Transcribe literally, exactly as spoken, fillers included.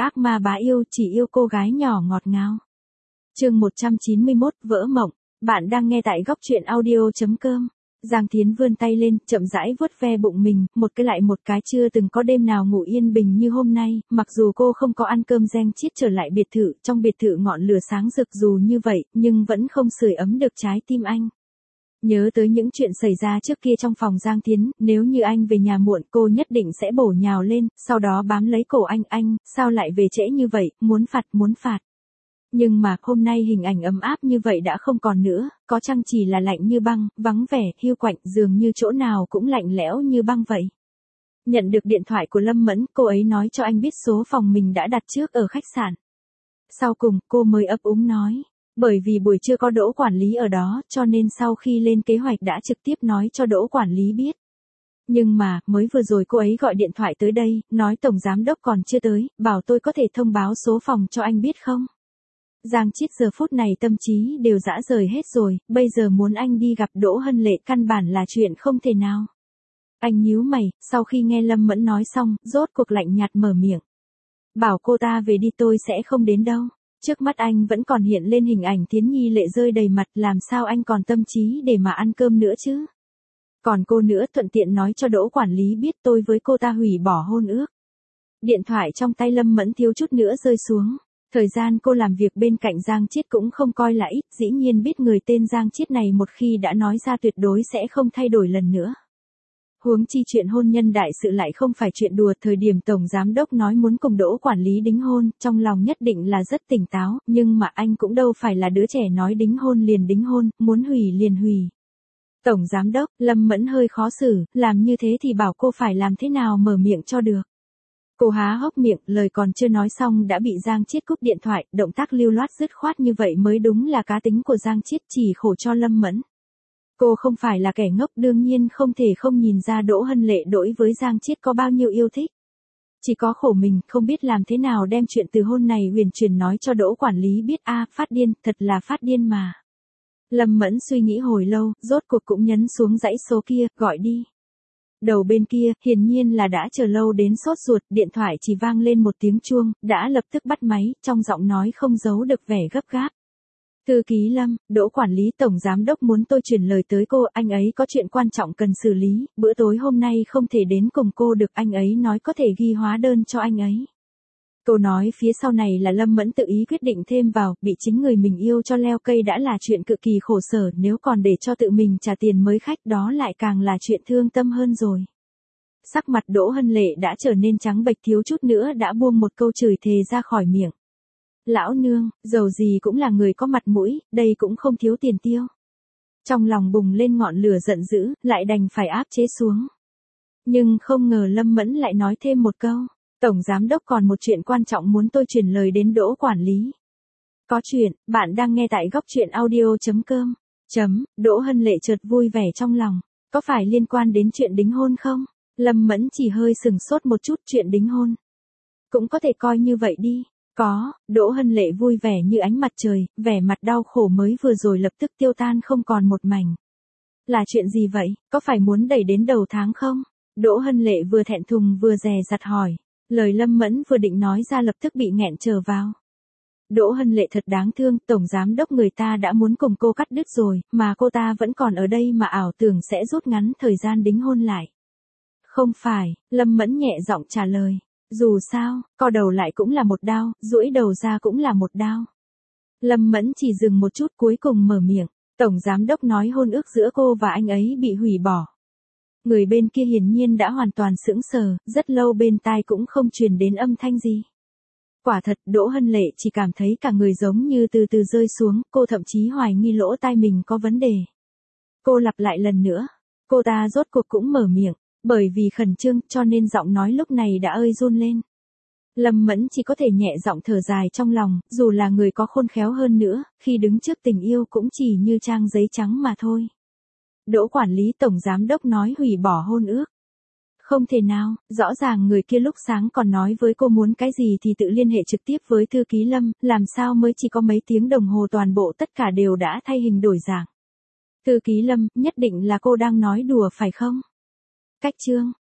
ác ma bá yêu chỉ yêu cô gái nhỏ ngọt ngào. Chương một trăm chín mươi mốt vỡ mộng. Bạn đang nghe tại góc truyện audio chấm com. Giang Thiến vươn tay lên, chậm rãi vuốt ve bụng mình, một cái lại một cái, chưa từng có đêm nào ngủ yên bình như hôm nay, mặc dù cô không có ăn cơm rang chiết trở lại biệt thự, trong biệt thự ngọn lửa sáng rực dù như vậy, nhưng vẫn không sưởi ấm được trái tim anh. Nhớ tới những chuyện xảy ra trước kia trong phòng Giang Thiến, nếu như anh về nhà muộn cô nhất định sẽ bổ nhào lên, sau đó bám lấy cổ anh, anh, sao lại về trễ như vậy, muốn phạt, muốn phạt. Nhưng mà hôm nay hình ảnh ấm áp như vậy đã không còn nữa, có chăng chỉ là lạnh như băng, vắng vẻ, hiu quạnh, dường như chỗ nào cũng lạnh lẽo như băng vậy. Nhận được điện thoại của Lâm Mẫn, cô ấy nói cho anh biết số phòng mình đã đặt trước ở khách sạn. Sau cùng, cô mới ấp úng nói, bởi vì buổi trưa có Đỗ quản lý ở đó, cho nên sau khi lên kế hoạch đã trực tiếp nói cho Đỗ quản lý biết. Nhưng mà, mới vừa rồi cô ấy gọi điện thoại tới đây, nói tổng giám đốc còn chưa tới, bảo tôi có thể thông báo số phòng cho anh biết không? Giang Chiết giờ phút này tâm trí đều dã rời hết rồi, bây giờ muốn anh đi gặp Đỗ Hân Lệ căn bản là chuyện không thể nào. Anh nhíu mày, sau khi nghe Lâm Mẫn nói xong, rốt cuộc lạnh nhạt mở miệng. Bảo cô ta về đi, tôi sẽ không đến đâu. Trước mắt anh vẫn còn hiện lên hình ảnh Thiến Nhi lệ rơi đầy mặt, làm sao anh còn tâm trí để mà ăn cơm nữa chứ? Còn cô nữa, thuận tiện nói cho Đỗ quản lý biết tôi với cô ta hủy bỏ hôn ước. Điện thoại trong tay Lâm Mẫn thiếu chút nữa rơi xuống. Thời gian cô làm việc bên cạnh Giang Chiết cũng không coi là ít, dĩ nhiên biết người tên Giang Chiết này một khi đã nói ra tuyệt đối sẽ không thay đổi lần nữa. Huống chi chuyện hôn nhân đại sự lại không phải chuyện đùa, thời điểm tổng giám đốc nói muốn cùng Đỗ quản lý đính hôn, trong lòng nhất định là rất tỉnh táo, nhưng mà anh cũng đâu phải là đứa trẻ nói đính hôn liền đính hôn, muốn hủy liền hủy. Tổng giám đốc, Lâm Mẫn hơi khó xử, làm như thế thì bảo cô phải làm thế nào mở miệng cho được. Cô há hốc miệng, lời còn chưa nói xong đã bị Giang Chiết cúp điện thoại, động tác lưu loát dứt khoát như vậy mới đúng là cá tính của Giang Chiết, chỉ khổ cho Lâm Mẫn. Cô không phải là kẻ ngốc, đương nhiên không thể không nhìn ra Đỗ Hân Lệ đối với Giang Chiết có bao nhiêu yêu thích. Chỉ có khổ mình, không biết làm thế nào đem chuyện từ hôn này huyền truyền nói cho Đỗ quản lý biết. A, phát điên, thật là phát điên mà. Lâm Mẫn suy nghĩ hồi lâu, rốt cuộc cũng nhấn xuống dãy số kia, gọi đi. Đầu bên kia, hiển nhiên là đã chờ lâu đến sốt ruột, điện thoại chỉ vang lên một tiếng chuông, đã lập tức bắt máy, trong giọng nói không giấu được vẻ gấp gáp. Thư ký Lâm, Đỗ quản lý tổng giám đốc muốn tôi truyền lời tới cô, anh ấy có chuyện quan trọng cần xử lý, bữa tối hôm nay không thể đến cùng cô được, anh ấy nói có thể ghi hóa đơn cho anh ấy. Câu nói phía sau này là Lâm Mẫn tự ý quyết định thêm vào, bị chính người mình yêu cho leo cây đã là chuyện cực kỳ khổ sở, nếu còn để cho tự mình trả tiền mới khách đó lại càng là chuyện thương tâm hơn rồi. Sắc mặt Đỗ Hân Lệ đã trở nên trắng bệch, thiếu chút nữa đã buông một câu chửi thề ra khỏi miệng. Lão nương, dầu gì cũng là người có mặt mũi, đây cũng không thiếu tiền tiêu. Trong lòng bùng lên ngọn lửa giận dữ, lại đành phải áp chế xuống. Nhưng không ngờ Lâm Mẫn lại nói thêm một câu. Tổng giám đốc còn một chuyện quan trọng muốn tôi truyền lời đến Đỗ quản lý. Có chuyện, bạn đang nghe tại góc truyện audio chấm com. Chấm, Đỗ Hân Lệ chợt vui vẻ trong lòng. Có phải liên quan đến chuyện đính hôn không? Lâm Mẫn chỉ hơi sừng sốt một chút, chuyện đính hôn. Cũng có thể coi như vậy đi. Có, Đỗ Hân Lệ vui vẻ như ánh mặt trời, vẻ mặt đau khổ mới vừa rồi lập tức tiêu tan không còn một mảnh. Là chuyện gì vậy, có phải muốn đẩy đến đầu tháng không? Đỗ Hân Lệ vừa thẹn thùng vừa dè dặt hỏi. Lời Lâm Mẫn vừa định nói ra lập tức bị nghẹn trở vào. Đỗ Hân Lệ thật đáng thương, tổng giám đốc người ta đã muốn cùng cô cắt đứt rồi, mà cô ta vẫn còn ở đây mà ảo tưởng sẽ rút ngắn thời gian đính hôn lại. Không phải, Lâm Mẫn nhẹ giọng trả lời. Dù sao, co đầu lại cũng là một đao, duỗi đầu ra cũng là một đao. Lâm Mẫn chỉ dừng một chút cuối cùng mở miệng. Tổng giám đốc nói hôn ước giữa cô và anh ấy bị hủy bỏ. Người bên kia hiển nhiên đã hoàn toàn sững sờ, rất lâu bên tai cũng không truyền đến âm thanh gì. Quả thật, Đỗ Hân Lệ chỉ cảm thấy cả người giống như từ từ rơi xuống, cô thậm chí hoài nghi lỗ tai mình có vấn đề. Cô lặp lại lần nữa, cô ta rốt cuộc cũng mở miệng, bởi vì khẩn trương cho nên giọng nói lúc này đã ơi run lên. Lâm Mẫn chỉ có thể nhẹ giọng thở dài trong lòng, dù là người có khôn khéo hơn nữa, khi đứng trước tình yêu cũng chỉ như trang giấy trắng mà thôi. Đỗ quản lý tổng giám đốc nói hủy bỏ hôn ước. Không thể nào, rõ ràng người kia lúc sáng còn nói với cô muốn cái gì thì tự liên hệ trực tiếp với thư ký Lâm, làm sao mới chỉ có mấy tiếng đồng hồ toàn bộ tất cả đều đã thay hình đổi dạng. Thư ký Lâm, nhất định là cô đang nói đùa phải không? Cách chương,